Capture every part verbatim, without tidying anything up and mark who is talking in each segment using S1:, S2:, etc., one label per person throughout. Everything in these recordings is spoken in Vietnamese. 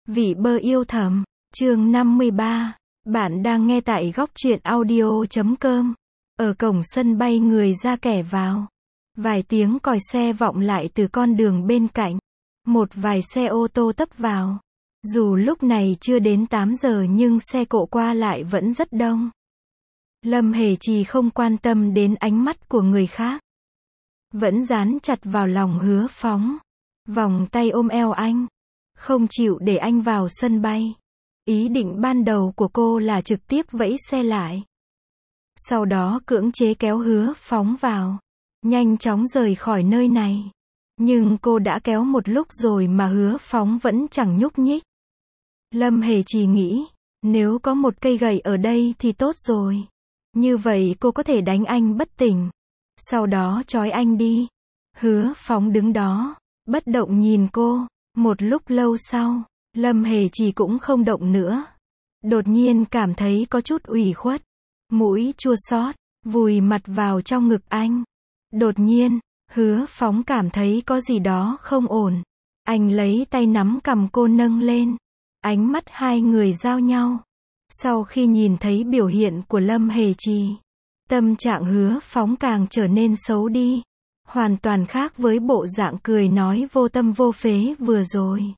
S1: Vị bơ yêu thầm, chương năm mươi ba. Bạn đang nghe tại góc truyện audio chấm com. Ở cổng sân bay người ra kẻ vào. Vài tiếng còi xe vọng lại từ con đường bên cạnh. Một vài xe ô tô tấp vào. Dù lúc này chưa đến tám giờ nhưng xe cộ qua lại vẫn rất đông. Lâm Hề Trì không quan tâm đến ánh mắt của người khác. Vẫn dán chặt vào lòng Hứa Phóng. Vòng tay ôm eo anh. Không chịu để anh vào sân bay. Ý định ban đầu của cô là trực tiếp vẫy xe lại. Sau đó cưỡng chế kéo Hứa Phóng vào. Nhanh chóng rời khỏi nơi này. Nhưng cô đã kéo một lúc rồi mà Hứa Phóng vẫn chẳng nhúc nhích. Lâm Hề Trì nghĩ, nếu có một cây gậy ở đây thì tốt rồi. Như vậy cô có thể đánh anh bất tỉnh. Sau đó trói anh đi. Hứa Phóng đứng đó, bất động nhìn cô. Một lúc lâu sau, Lâm Hề Trì cũng không động nữa. Đột nhiên cảm thấy có chút ủy khuất. Mũi chua xót, vùi mặt vào trong ngực anh. Đột nhiên, Hứa Phóng cảm thấy có gì đó không ổn. Anh lấy tay nắm cằm cô nâng lên. Ánh mắt hai người giao nhau. Sau khi nhìn thấy biểu hiện của Lâm Hề Trì, tâm trạng Hứa Phóng càng trở nên xấu đi. Hoàn toàn khác với bộ dạng cười nói vô tâm vô phế vừa rồi.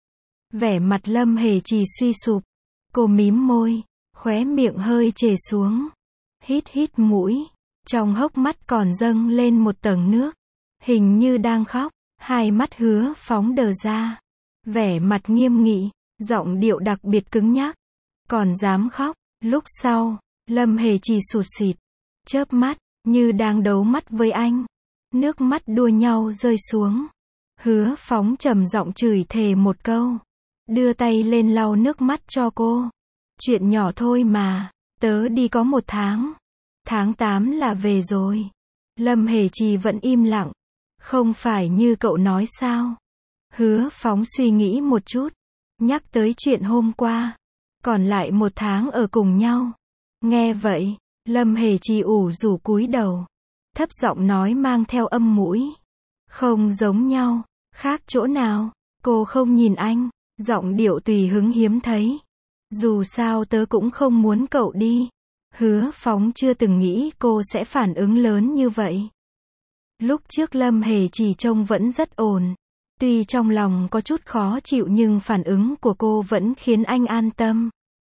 S1: Vẻ mặt Lâm Hề Trì suy sụp. Cô mím môi, khóe miệng hơi trề xuống. Hít hít mũi. Trong hốc mắt còn dâng lên một tầng nước. Hình như đang khóc. Hai mắt Hứa Phóng đờ ra. Vẻ mặt nghiêm nghị. Giọng điệu đặc biệt cứng nhắc. Còn dám khóc. Lúc sau, Lâm Hề Trì sụt sịt. Chớp mắt, như đang đấu mắt với anh. Nước mắt đua nhau rơi xuống. Hứa Phóng trầm giọng chửi thề một câu. Đưa tay lên lau nước mắt cho cô. Chuyện nhỏ thôi mà. Tớ đi có một tháng. Tháng tám là về rồi. Lâm Hề Trì vẫn im lặng. Không phải như cậu nói sao? Hứa Phóng suy nghĩ một chút. Nhắc tới chuyện hôm qua. Còn lại một tháng ở cùng nhau. Nghe vậy, Lâm Hề Trì ủ rũ cúi đầu. Thấp giọng nói mang theo âm mũi. Không giống nhau. Khác chỗ nào? Cô không nhìn anh. Giọng điệu tùy hứng hiếm thấy. Dù sao tớ cũng không muốn cậu đi. Hứa Phóng chưa từng nghĩ cô sẽ phản ứng lớn như vậy. Lúc trước Lâm Hề Trì trông vẫn rất ổn. Tuy trong lòng có chút khó chịu nhưng phản ứng của cô vẫn khiến anh an tâm.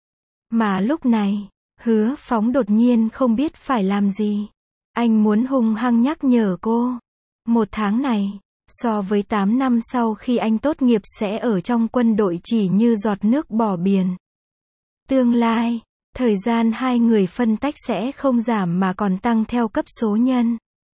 S1: Mà lúc này, Hứa Phóng đột nhiên không biết phải làm gì. Anh muốn hung hăng nhắc nhở cô. Một tháng này, so với tám năm sau khi anh tốt nghiệp sẽ ở trong quân đội chỉ như giọt nước bỏ biển. Tương lai, thời gian hai người phân tách sẽ không giảm mà còn tăng theo cấp số nhân.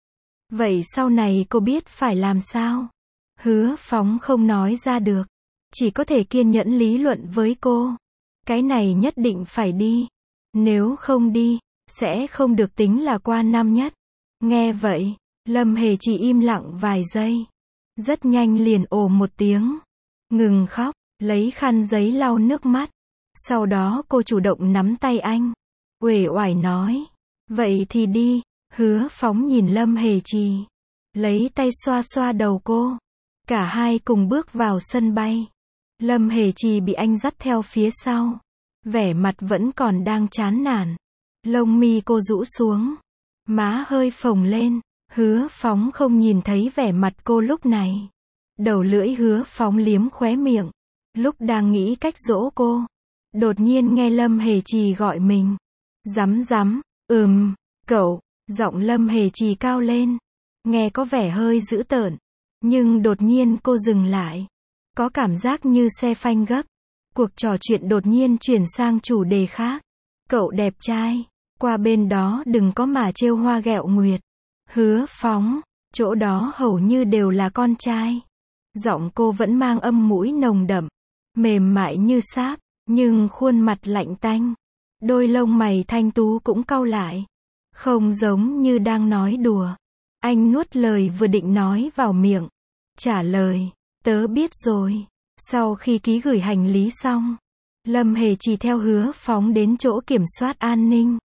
S1: Vậy sau này cô biết phải làm sao? Hứa Phóng không nói ra được. Chỉ có thể kiên nhẫn lý luận với cô. Cái này nhất định phải đi. Nếu không đi, sẽ không được tính là qua năm nhất. Nghe vậy, Lâm Hề chỉ im lặng vài giây. Rất nhanh liền ồ một tiếng. Ngừng khóc, lấy khăn giấy lau nước mắt. Sau đó cô chủ động nắm tay anh. Uể oải nói. Vậy thì đi. Hứa Phóng nhìn Lâm Hề Trì. Lấy tay xoa xoa đầu cô. Cả hai cùng bước vào sân bay. Lâm Hề Trì bị anh dắt theo phía sau. Vẻ mặt vẫn còn đang chán nản. Lông mi cô rũ xuống. Má hơi phồng lên. Hứa Phóng không nhìn thấy vẻ mặt cô lúc này. Đầu lưỡi Hứa Phóng liếm khóe miệng. Lúc đang nghĩ cách dỗ cô. Đột nhiên nghe Lâm Hề Trì gọi mình. Rắm rắm, ừm, cậu. Giọng Lâm Hề Trì cao lên. Nghe có vẻ hơi dữ tợn. Nhưng đột nhiên cô dừng lại. Có cảm giác như xe phanh gấp. Cuộc trò chuyện đột nhiên chuyển sang chủ đề khác. Cậu đẹp trai. Qua bên đó đừng có mà trêu hoa ghẹo nguyệt. Hứa Phóng. Chỗ đó hầu như đều là con trai. Giọng cô vẫn mang âm mũi nồng đậm. Mềm mại như sáp. Nhưng khuôn mặt lạnh tanh. Đôi lông mày thanh tú cũng cau lại. Không giống như đang nói đùa. Anh nuốt lời vừa định nói vào miệng. Trả lời. Tớ biết rồi. Sau khi ký gửi hành lý xong, Lâm Hề Trì theo Hứa Phóng đến chỗ kiểm soát an ninh.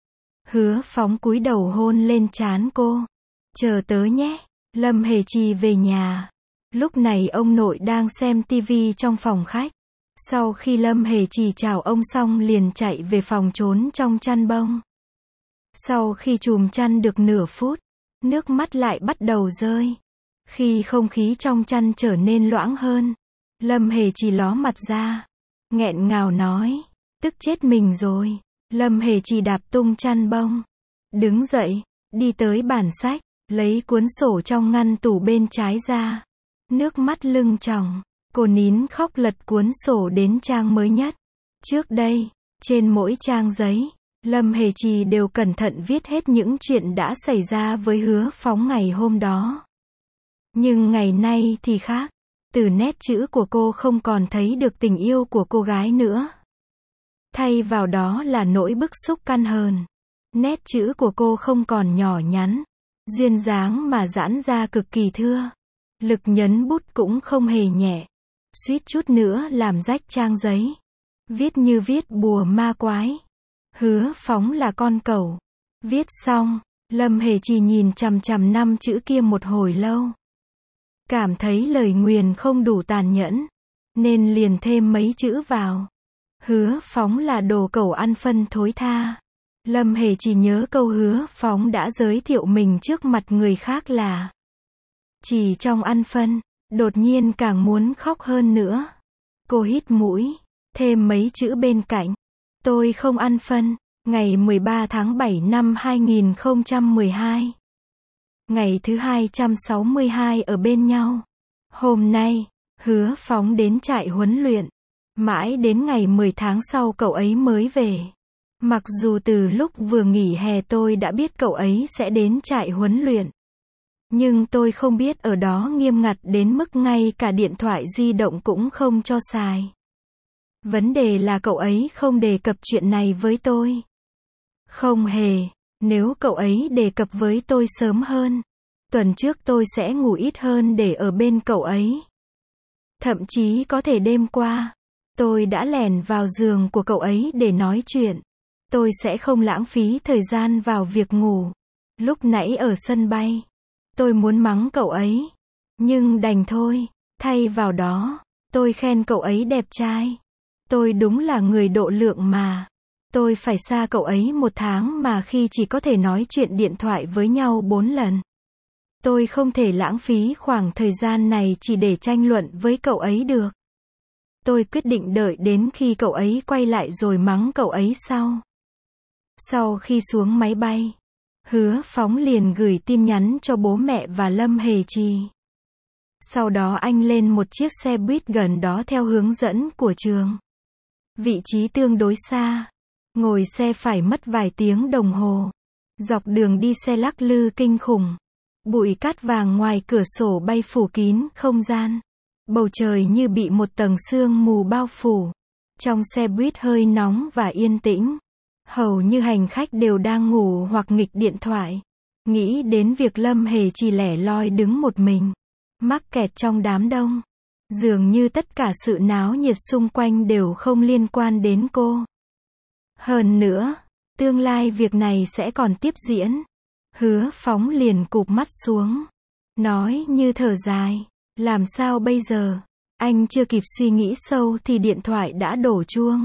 S1: Hứa Phóng cúi đầu hôn lên trán cô. Chờ tớ nhé. Lâm Hề Trì về nhà. Lúc này ông nội đang xem tivi trong phòng khách. Sau khi Lâm Hề Trì chào ông xong liền chạy về phòng trốn trong chăn bông. Sau khi chùm chăn được nửa phút, nước mắt lại bắt đầu rơi. Khi không khí trong chăn trở nên loãng hơn, Lâm Hề Trì ló mặt ra, nghẹn ngào nói, tức chết mình rồi. Lâm Hề Trì đạp tung chăn bông, đứng dậy, đi tới bàn sách, lấy cuốn sổ trong ngăn tủ bên trái ra. Nước mắt lưng tròng, cô nín khóc lật cuốn sổ đến trang mới nhất. Trước đây, trên mỗi trang giấy, Lâm Hề Trì đều cẩn thận viết hết những chuyện đã xảy ra với Hứa Phóng ngày hôm đó. Nhưng ngày nay thì khác, từ nét chữ của cô không còn thấy được tình yêu của cô gái nữa. Thay vào đó là nỗi bức xúc căn hờn. Nét chữ của cô không còn nhỏ nhắn, duyên dáng mà giãn ra cực kỳ thưa. Lực nhấn bút cũng không hề nhẹ, suýt chút nữa làm rách trang giấy. Viết như viết bùa ma quái. Hứa Phóng là con cẩu. Viết xong, Lâm Hề Trì nhìn chằm chằm năm chữ kia một hồi lâu. Cảm thấy lời nguyền không đủ tàn nhẫn, nên liền thêm mấy chữ vào. Hứa Phóng là đồ cẩu ăn phân thối tha. Lâm Hề Trì nhớ câu Hứa Phóng đã giới thiệu mình trước mặt người khác là chỉ trong ăn phân, đột nhiên càng muốn khóc hơn nữa. Cô hít mũi, thêm mấy chữ bên cạnh. Tôi không ăn phân, ngày mười ba tháng bảy năm hai nghìn không trăm mười hai. Ngày thứ hai trăm sáu mươi hai ở bên nhau. Hôm nay, Hứa Phóng đến trại huấn luyện. Mãi đến ngày mười tháng sau cậu ấy mới về. Mặc dù từ lúc vừa nghỉ hè tôi đã biết cậu ấy sẽ đến trại huấn luyện. Nhưng tôi không biết ở đó nghiêm ngặt đến mức ngay cả điện thoại di động cũng không cho xài. Vấn đề là cậu ấy không đề cập chuyện này với tôi. Không hề, nếu cậu ấy đề cập với tôi sớm hơn, tuần trước tôi sẽ ngủ ít hơn để ở bên cậu ấy. Thậm chí có thể đêm qua, tôi đã lèn vào giường của cậu ấy để nói chuyện. Tôi sẽ không lãng phí thời gian vào việc ngủ. Lúc nãy ở sân bay, tôi muốn mắng cậu ấy, nhưng đành thôi. Thay vào đó, tôi khen cậu ấy đẹp trai. Tôi đúng là người độ lượng mà. Tôi phải xa cậu ấy một tháng mà khi chỉ có thể nói chuyện điện thoại với nhau bốn lần. Tôi không thể lãng phí khoảng thời gian này chỉ để tranh luận với cậu ấy được. Tôi quyết định đợi đến khi cậu ấy quay lại rồi mắng cậu ấy sau. Sau khi xuống máy bay, Hứa Phóng liền gửi tin nhắn cho bố mẹ và Lâm Hề Trì. Sau đó anh lên một chiếc xe buýt gần đó theo hướng dẫn của trường. Vị trí tương đối xa. Ngồi xe phải mất vài tiếng đồng hồ. Dọc đường đi xe lắc lư kinh khủng. Bụi cát vàng ngoài cửa sổ bay phủ kín không gian. Bầu trời như bị một tầng sương mù bao phủ. Trong xe buýt hơi nóng và yên tĩnh. Hầu như hành khách đều đang ngủ hoặc nghịch điện thoại. Nghĩ đến việc Lâm Hề Trì lẻ loi đứng một mình, mắc kẹt trong đám đông. Dường như tất cả sự náo nhiệt xung quanh đều không liên quan đến cô. Hơn nữa, tương lai việc này sẽ còn tiếp diễn. Hứa Phóng liền cụp mắt xuống, nói như thở dài, làm sao bây giờ? Anh chưa kịp suy nghĩ sâu thì điện thoại đã đổ chuông.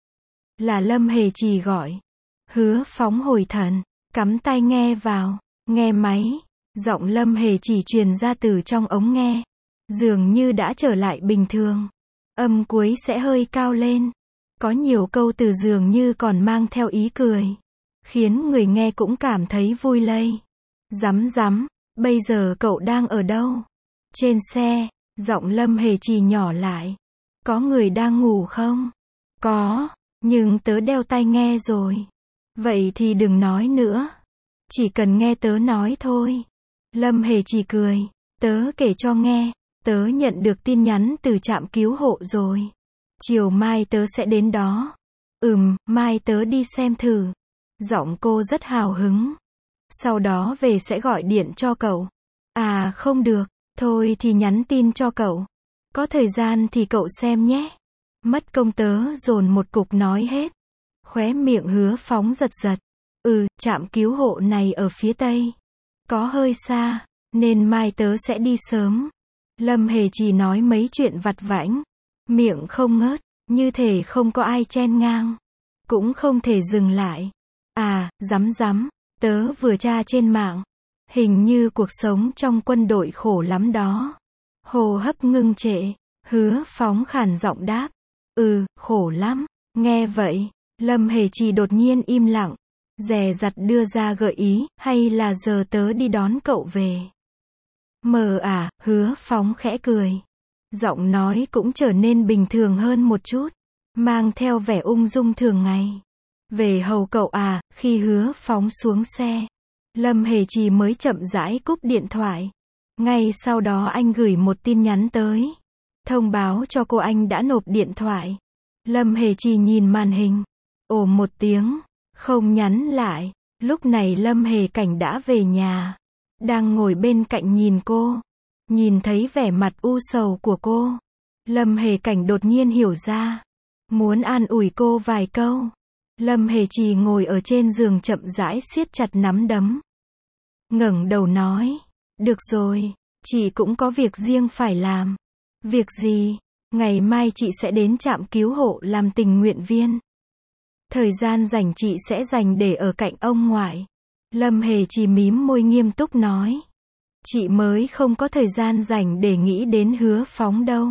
S1: Là Lâm Hề Trì gọi. Hứa Phóng hồi thần, cắm tai nghe vào, nghe máy. Giọng Lâm Hề Trì truyền ra từ trong ống nghe. Dường như đã trở lại bình thường. Âm cuối sẽ hơi cao lên. Có nhiều câu từ dường như còn mang theo ý cười. Khiến người nghe cũng cảm thấy vui lây. Rắm rắm, bây giờ cậu đang ở đâu? Trên xe, giọng Lâm Hề Trì nhỏ lại. Có người đang ngủ không? Có, nhưng tớ đeo tai nghe rồi. Vậy thì đừng nói nữa. Chỉ cần nghe tớ nói thôi. Lâm Hề Trì cười. Tớ kể cho nghe. Tớ nhận được tin nhắn từ trạm cứu hộ rồi. Chiều mai tớ sẽ đến đó. Ừm, mai tớ đi xem thử. Giọng cô rất hào hứng. Sau đó về sẽ gọi điện cho cậu. À không được, thôi thì nhắn tin cho cậu. Có thời gian thì cậu xem nhé. Mất công tớ dồn một cục nói hết. Khóe miệng Hứa Phóng giật giật. Ừ, trạm cứu hộ này ở phía tây. Có hơi xa, nên mai tớ sẽ đi sớm. Lâm Hề Trì nói mấy chuyện vặt vãnh. Miệng không ngớt. Như thể không có ai chen ngang. Cũng không thể dừng lại. À, rắm rắm, tớ vừa tra trên mạng. Hình như cuộc sống trong quân đội khổ lắm đó. Hô hấp ngưng trệ. Hứa Phóng khàn giọng đáp. Ừ, khổ lắm. Nghe vậy, Lâm Hề Trì đột nhiên im lặng. Dè dặt đưa ra gợi ý, hay là giờ tớ đi đón cậu về. Mờ à, Hứa Phóng khẽ cười. Giọng nói cũng trở nên bình thường hơn một chút. Mang theo vẻ ung dung thường ngày. Về hầu cậu à, khi Hứa Phóng xuống xe. Lâm Hề Trì mới chậm rãi cúp điện thoại. Ngay sau đó anh gửi một tin nhắn tới. Thông báo cho cô anh đã nộp điện thoại. Lâm Hề Trì nhìn màn hình. Ồ một tiếng. Không nhắn lại. Lúc này Lâm Hề Cảnh đã về nhà. Đang ngồi bên cạnh nhìn cô. Nhìn thấy vẻ mặt u sầu của cô. Lâm Hề Cảnh đột nhiên hiểu ra. Muốn an ủi cô vài câu. Lâm Hề Trì ngồi ở trên giường chậm rãi siết chặt nắm đấm. Ngẩng đầu nói. Được rồi, chị cũng có việc riêng phải làm. Việc gì? Ngày mai chị sẽ đến trạm cứu hộ làm tình nguyện viên. Thời gian rảnh chị sẽ dành để ở cạnh ông ngoại. Lâm Hề Trì mím môi nghiêm túc nói. Chị mới không có thời gian rảnh để nghĩ đến Hứa Phóng đâu.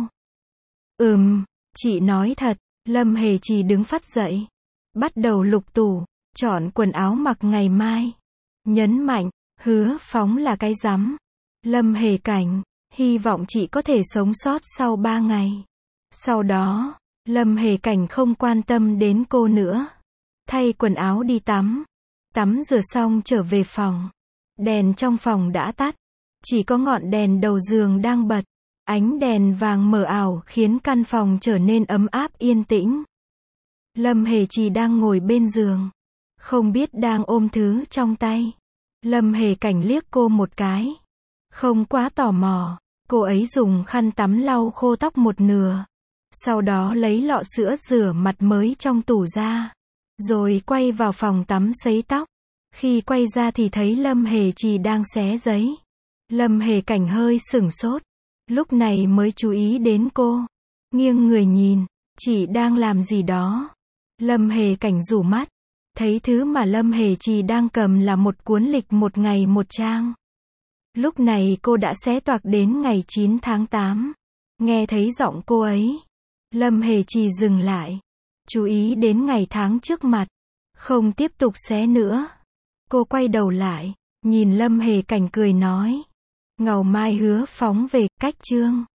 S1: Ừm, chị nói thật. Lâm Hề Trì đứng phắt dậy. Bắt đầu lục tủ, chọn quần áo mặc ngày mai. Nhấn mạnh, Hứa Phóng là cái rắm. Lâm Hề Cảnh, hy vọng chị có thể sống sót sau ba ngày. Sau đó, Lâm Hề Cảnh không quan tâm đến cô nữa. Thay quần áo đi tắm. Tắm rửa xong trở về phòng. Đèn trong phòng đã tắt. Chỉ có ngọn đèn đầu giường đang bật. Ánh đèn vàng mờ ảo khiến căn phòng trở nên ấm áp yên tĩnh. Lâm Hề Trì đang ngồi bên giường. Không biết đang ôm thứ trong tay. Lâm Hề Cảnh liếc cô một cái. Không quá tò mò. Cô ấy dùng khăn tắm lau khô tóc một nửa. Sau đó lấy lọ sữa rửa mặt mới trong tủ ra. Rồi quay vào phòng tắm sấy tóc. Khi quay ra thì thấy Lâm Hề Trì đang xé giấy. Lâm Hề Cảnh hơi sửng sốt. Lúc này mới chú ý đến cô. Nghiêng người nhìn. Chị đang làm gì đó. Lâm Hề Cảnh rủ mắt. Thấy thứ mà Lâm Hề Trì đang cầm là một cuốn lịch một ngày một trang. Lúc này cô đã xé toạc đến ngày chín tháng tám. Nghe thấy giọng cô ấy. Lâm Hề Trì dừng lại. Chú ý đến ngày tháng trước mặt. Không tiếp tục xé nữa. Cô quay đầu lại. Nhìn Lâm Hề Cảnh cười nói. Ngầu mai Hứa Phóng về, cách chương.